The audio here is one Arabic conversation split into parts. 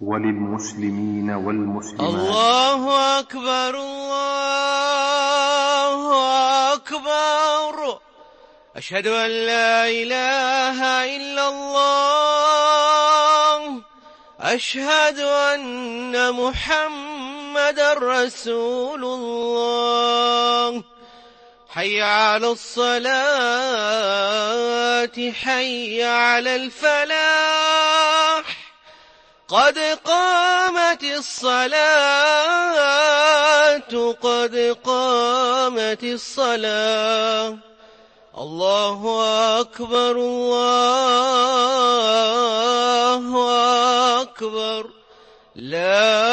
وللمسلمين والمسلمات. الله أكبر الله أكبر. أشهد أن لا إله إلا الله. أشهد أن محمدًا رسول الله. حي على الصلاة حي على الفلاح. قد قامت الصلاة قد قامت الصلاة. الله أكبر الله أكبر. لا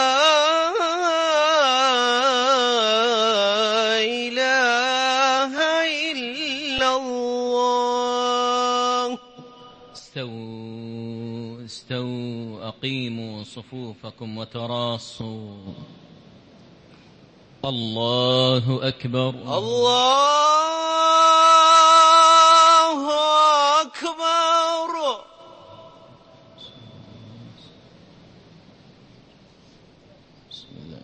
إله إلا الله. استووا أقيموا صفوفكم وتراصوا. الله أكبر الله أكبر. بسم الله.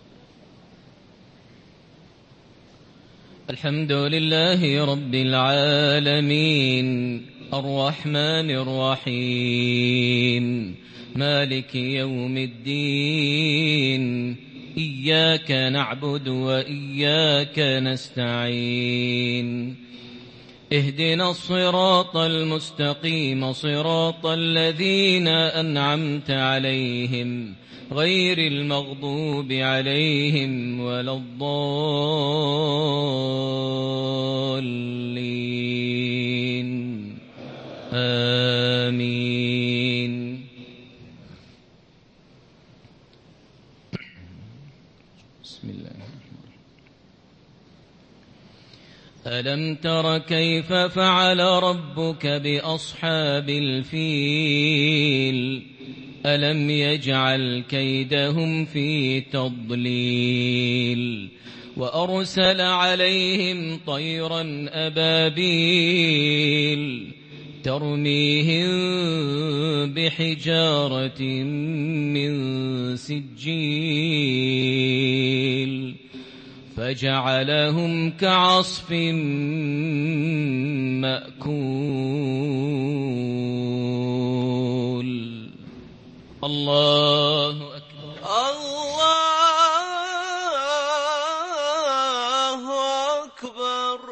الحمد لله رب العالمين الرحمن الرحيم مالك يوم الدين. إياك نعبد وإياك نستعين. اهدنا الصراط المستقيم صراط الذين أنعمت عليهم غير المغضوب عليهم ولا الضالين. آمين. بسم الله. ألم تر كيف فعل ربك بأصحاب الفيل ألم يجعل كيدهم في تضليل وأرسل عليهم طيرا أبابيل ترميهم بحجارة من سجيل فجعلهم كعصف مأكول. الله أكبر الله أكبر.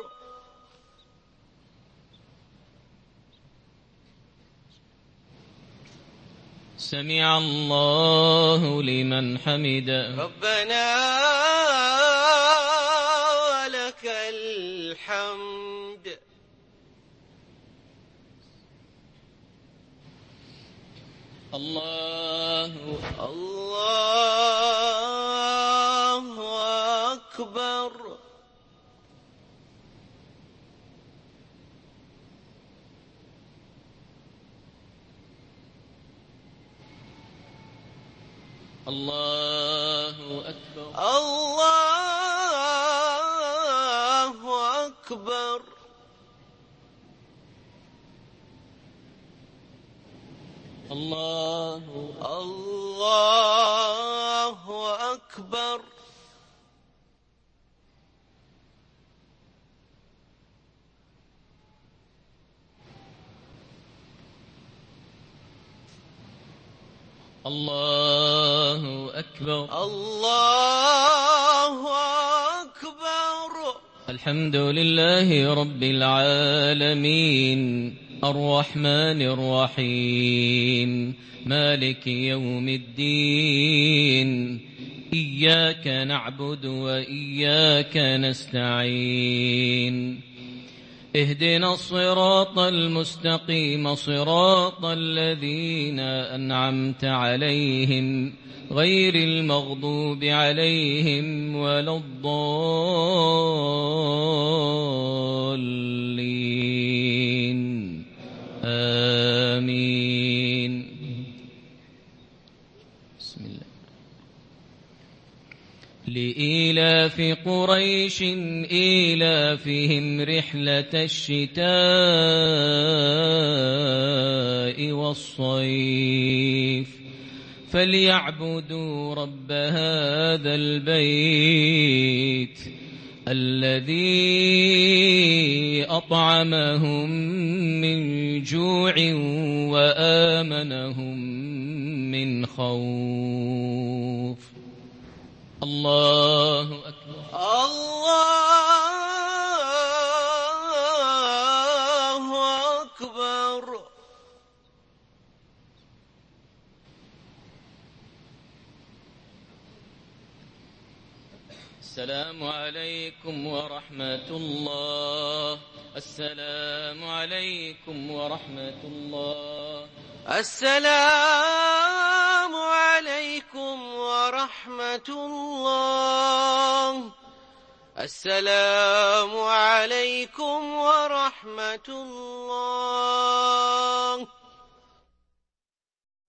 سمع الله لمن حمده. ربنا ولك الحمد. الله أكبر. الله أكبر الله أكبر. الله أكبر. الله أكبر الله أكبر. الحمد لله رب العالمين الرحمن الرحيم مالك يوم الدين. إياك نعبد وإياك نستعين. اهدنا الصراط المستقيم صراط الذين أنعمت عليهم غير المغضوب عليهم ولا الضالين. آمين. بسم الله. لإيلاف قريش إيلافهم رحلة الشتاء والصيف فليعبدوا رب هذا البيت الذي أطعمهم من جوع وآمنهم من خوف. الله أكبر. الله أكبر. السلام عليكم ورحمة الله. السلام عليكم ورحمة الله. السلام عليكم ورحمة الله. السلام عليكم ورحمة الله.